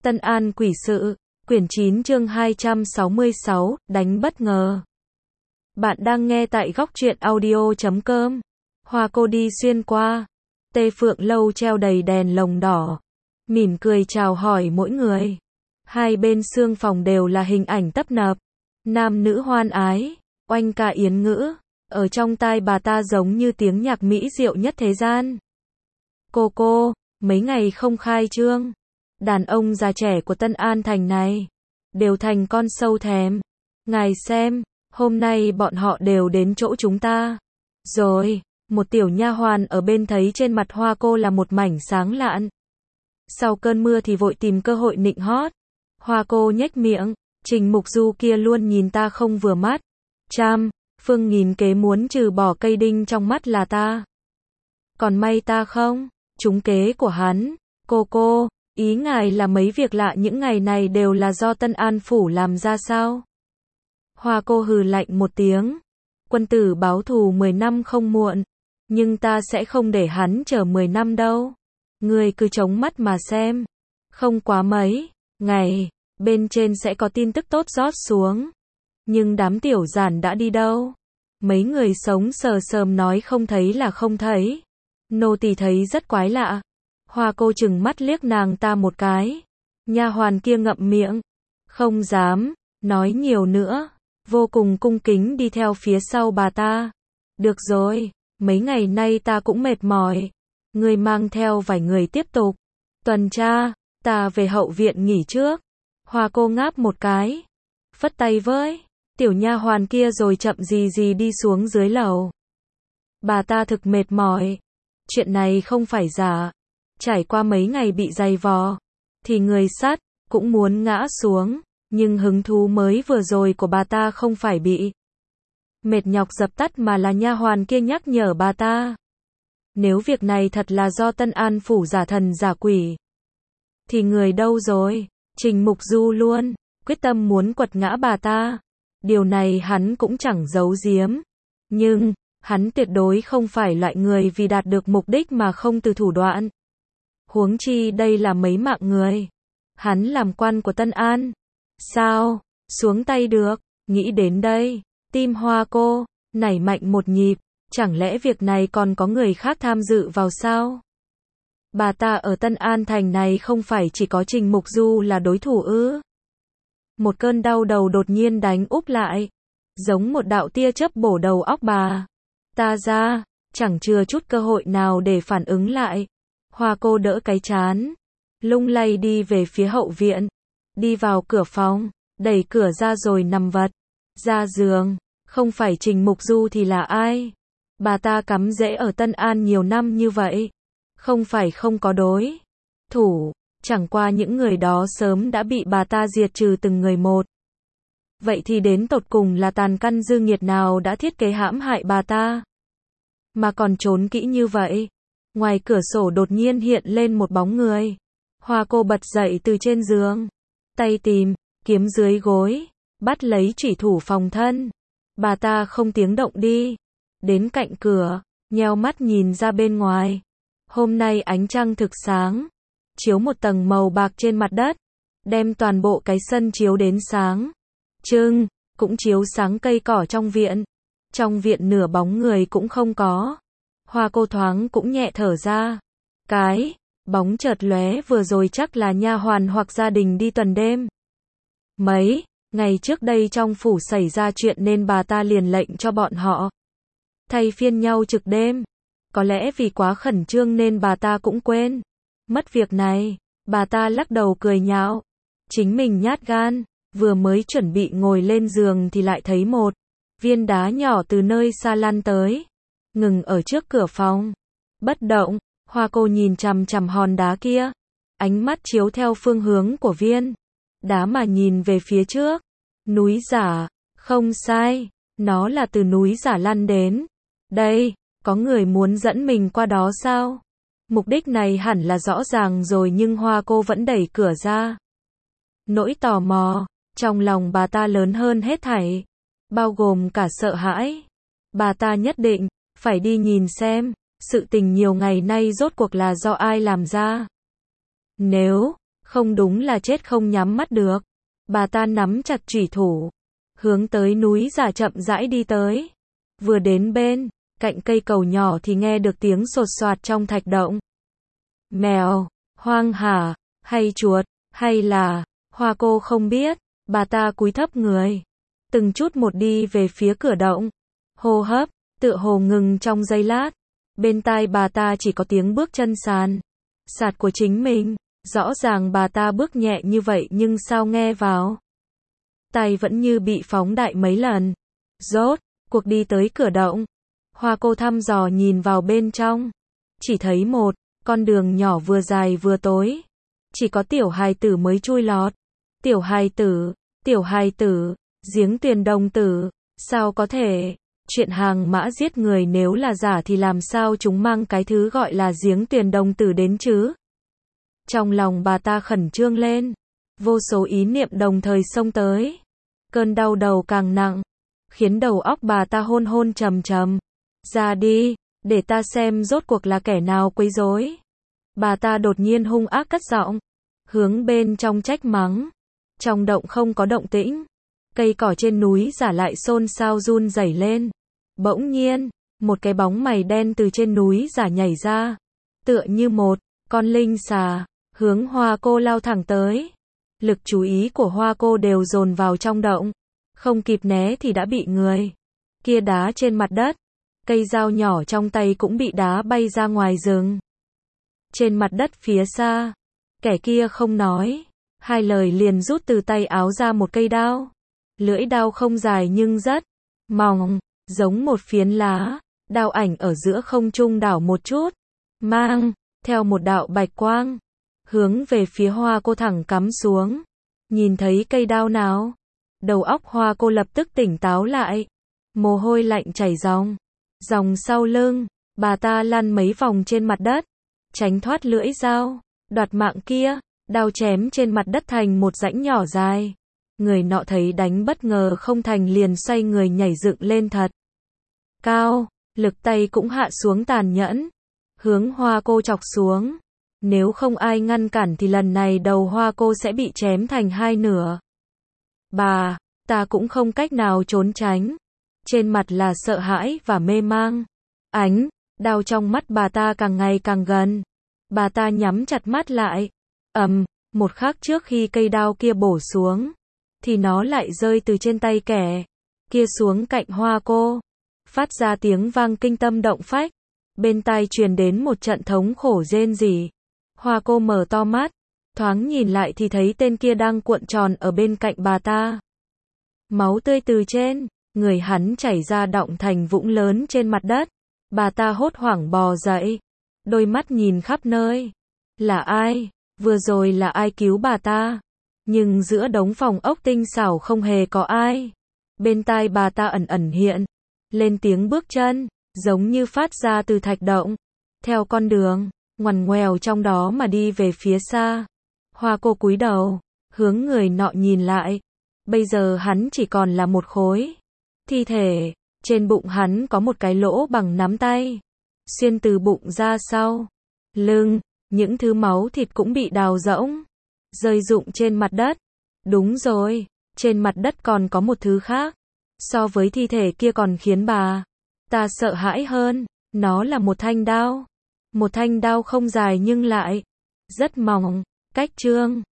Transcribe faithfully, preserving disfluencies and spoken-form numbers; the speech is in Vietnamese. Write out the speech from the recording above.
Tân An quỷ sự, quyển chín chương hai trăm sáu mươi sáu, đánh bất ngờ. Bạn đang nghe tại góc truyện audio chấm com. Hoa cô đi xuyên qua. Tê Phượng lâu treo đầy đèn lồng đỏ. Mỉm cười chào hỏi mỗi người. Hai bên xương phòng đều là hình ảnh tấp nập. Nam nữ hoan ái, oanh ca yến ngữ. Ở trong tai bà ta giống như tiếng nhạc mỹ diệu nhất thế gian. Cô cô, mấy ngày không khai trương. Đàn ông già trẻ của Tân An thành này đều thành con sâu thèm. Ngài xem, hôm nay bọn họ đều đến chỗ chúng ta. Rồi, một tiểu nha hoàn ở bên thấy trên mặt Hoa cô là một mảnh sáng lạn. Sau cơn mưa thì vội tìm cơ hội nịnh hót. Hoa cô nhếch miệng, Trình Mục Du kia luôn nhìn ta không vừa mắt. Trăm, phương nghìn kế muốn trừ bỏ cây đinh trong mắt là ta. Còn may ta không, trúng kế của hắn. Cô cô, ý ngài là mấy việc lạ những ngày này đều là do Tân An phủ làm ra sao? Hoa cô hừ lạnh một tiếng. Quân tử báo thù mười năm không muộn. Nhưng ta sẽ không để hắn chờ mười năm đâu. Ngươi cứ chống mắt mà xem. Không quá mấy ngày, bên trên sẽ có tin tức tốt rót xuống. Nhưng đám tiểu giản đã đi đâu? Mấy người sống sờ sờm nói không thấy là không thấy. Nô tỳ thấy rất quái lạ. Hoa cô chừng mắt liếc nàng ta một cái. Nha hoàn kia ngậm miệng, không dám nói nhiều nữa, vô cùng cung kính đi theo phía sau bà ta. Được rồi, mấy ngày nay ta cũng mệt mỏi. Ngươi mang theo vài người tiếp tục tuần tra, ta về hậu viện nghỉ trước. Hoa cô ngáp một cái, phất tay với tiểu nha hoàn kia rồi chậm gì gì đi xuống dưới lầu. Bà ta thực mệt mỏi. Chuyện này không phải giả. Trải qua mấy ngày bị dày vò, thì người sắt cũng muốn ngã xuống, nhưng hứng thú mới vừa rồi của bà ta không phải bị mệt nhọc dập tắt mà là nha hoàn kia nhắc nhở bà ta. Nếu việc này thật là do Tân An phủ giả thần giả quỷ, thì người đâu rồi? Trình Mục Du luôn quyết tâm muốn quật ngã bà ta. Điều này hắn cũng chẳng giấu giếm. Nhưng, hắn tuyệt đối không phải loại người vì đạt được mục đích mà không từ thủ đoạn. Huống chi đây là mấy mạng người. Hắn làm quan của Tân An. Sao? Xuống tay được. Nghĩ đến đây, tim Hoa cô nảy mạnh một nhịp. Chẳng lẽ việc này còn có người khác tham dự vào sao? Bà ta ở Tân An thành này không phải chỉ có Trình Mục Du là đối thủ ư? Một cơn đau đầu đột nhiên đánh úp lại. Giống một đạo tia chớp bổ đầu óc bà ta ra. Chẳng chừa chút cơ hội nào để phản ứng lại. Hoa cô đỡ cái trán, lung lay đi về phía hậu viện, đi vào cửa phòng, đẩy cửa ra rồi nằm vật ra giường. Không phải Trình Mục Du thì là ai? Bà ta cắm rễ ở Tân An nhiều năm như vậy, không phải không có đối thủ, chẳng qua những người đó sớm đã bị bà ta diệt trừ từng người một. Vậy thì đến tột cùng là tàn căn dư nghiệt nào đã thiết kế hãm hại bà ta, mà còn trốn kỹ như vậy? Ngoài cửa sổ đột nhiên hiện lên một bóng người. Hoa cô bật dậy từ trên giường, tay tìm kiếm dưới gối, bắt lấy chủy thủ phòng thân. Bà ta không tiếng động đi đến cạnh cửa, nheo mắt nhìn ra bên ngoài. Hôm nay ánh trăng thực sáng, chiếu một tầng màu bạc trên mặt đất, đem toàn bộ cái sân chiếu đến sáng trưng, cũng chiếu sáng cây cỏ trong viện. Trong viện nửa bóng người cũng không có. Hoa cô thoáng cũng nhẹ thở ra. Cái bóng chợt lóe vừa rồi chắc là nha hoàn hoặc gia đình đi tuần đêm. Mấy ngày trước đây trong phủ xảy ra chuyện nên bà ta liền lệnh cho bọn họ thay phiên nhau trực đêm. Có lẽ vì quá khẩn trương nên bà ta cũng quên mất việc này. Bà ta lắc đầu cười nhạo chính mình nhát gan. Vừa mới chuẩn bị ngồi lên giường thì lại thấy một viên đá nhỏ từ nơi xa lăn tới, ngừng ở trước cửa phòng. Bất động, Hoa cô nhìn chằm chằm hòn đá kia, ánh mắt chiếu theo phương hướng của viên đá mà nhìn về phía trước. Núi giả, không sai, nó là từ núi giả lăn đến. Đây, có người muốn dẫn mình qua đó sao? Mục đích này hẳn là rõ ràng rồi nhưng Hoa cô vẫn đẩy cửa ra. Nỗi tò mò trong lòng bà ta lớn hơn hết thảy, bao gồm cả sợ hãi. Bà ta nhất định phải đi nhìn xem sự tình nhiều ngày nay rốt cuộc là do ai làm ra. Nếu Không đúng là chết không nhắm mắt được. Bà ta nắm chặt chủy thủ, hướng tới núi giả chậm rãi đi tới. Vừa đến bên cạnh cây cầu nhỏ thì nghe được tiếng sột soạt trong thạch động. Mèo, hoang hả, hay chuột, hay là, Hoa cô không biết, bà ta cúi thấp người, từng chút một đi về phía cửa động. Hô hấp, tựa hồ ngừng trong giây lát. Bên tai bà ta chỉ có tiếng bước chân sàn sạt của chính mình. Rõ ràng bà ta bước nhẹ như vậy nhưng sao nghe vào tay vẫn như bị phóng đại mấy lần. Rốt cuộc đi tới cửa động. Hoa cô thăm dò nhìn vào bên trong. Chỉ thấy một con đường nhỏ vừa dài vừa tối. Chỉ có tiểu hài tử mới chui lọt. Tiểu hài tử, tiểu hài tử, giếng tiền đồng tử. Sao có thể? Chuyện hàng mã giết người nếu là giả thì làm sao chúng mang cái thứ gọi là giếng tiền đồng tử đến chứ? Trong lòng bà ta khẩn trương lên. Vô số ý niệm đồng thời xông tới. Cơn đau đầu càng nặng, khiến đầu óc bà ta hôn hôn trầm trầm. Ra đi, để ta xem rốt cuộc là kẻ nào quấy rối. Bà ta đột nhiên hung ác cất giọng, hướng bên trong trách mắng. Trong động không có động tĩnh. Cây cỏ trên núi giả lại xôn xao run rẩy lên. Bỗng nhiên, một cái bóng mày đen từ trên núi giả nhảy ra. Tựa như một con linh xà, hướng Hoa cô lao thẳng tới. Lực chú ý của Hoa cô đều dồn vào trong động. Không kịp né thì đã bị người kia đá trên mặt đất. Cây dao nhỏ trong tay cũng bị đá bay ra ngoài rừng. Trên mặt đất phía xa, kẻ kia không nói hai lời liền rút từ tay áo ra một cây đao. Lưỡi đao không dài nhưng rất mỏng, giống một phiến lá. Đao ảnh ở giữa không trung đảo một chút, mang theo một đạo bạch quang, hướng về phía Hoa cô thẳng cắm xuống. Nhìn thấy cây đao nào, đầu óc Hoa cô lập tức tỉnh táo lại. Mồ hôi lạnh chảy ròng ròng sau lưng. Bà ta lăn mấy vòng trên mặt đất, tránh thoát lưỡi dao đoạt mạng kia. Đao chém trên mặt đất thành một rãnh nhỏ dài. Người nọ thấy đánh bất ngờ không thành liền xoay người nhảy dựng lên thật cao. Lực tay cũng hạ xuống tàn nhẫn, hướng Hoa cô chọc xuống. Nếu không ai ngăn cản thì lần này đầu Hoa cô sẽ bị chém thành hai nửa. Bà ta cũng không cách nào trốn tránh. Trên mặt là sợ hãi và mê mang. Ánh đao trong mắt bà ta càng ngày càng gần. Bà ta nhắm chặt mắt lại. Ầm, một khắc trước khi cây đao kia bổ xuống, thì nó lại rơi từ trên tay kẻ kia xuống cạnh Hoa cô, phát ra tiếng vang kinh tâm động phách. Bên tai truyền đến một trận thống khổ rên rỉ. Hoa cô mở to mắt, thoáng nhìn lại thì thấy tên kia đang cuộn tròn ở bên cạnh bà ta. Máu tươi từ trên người hắn chảy ra đọng thành vũng lớn trên mặt đất. Bà ta hốt hoảng bò dậy, đôi mắt nhìn khắp nơi. Là ai? Vừa rồi là ai cứu bà ta? Nhưng giữa đống phòng ốc tinh xảo không hề có ai. Bên tai bà ta ẩn ẩn hiện lên tiếng bước chân, giống như phát ra từ thạch động, theo con đường ngoằn ngoèo trong đó mà đi về phía xa. Hoa cô cúi đầu, hướng người nọ nhìn lại. Bây giờ hắn chỉ còn là một khối thi thể. Trên bụng hắn có một cái lỗ bằng nắm tay, xuyên từ bụng ra sau lưng. Những thứ máu thịt cũng bị đào rỗng, rơi rụng trên mặt đất. Đúng rồi, trên mặt đất còn có một thứ khác, so với thi thể kia còn khiến bà ta sợ hãi hơn. Nó là một thanh đao. Một thanh đao không dài nhưng lại rất mỏng, cách trương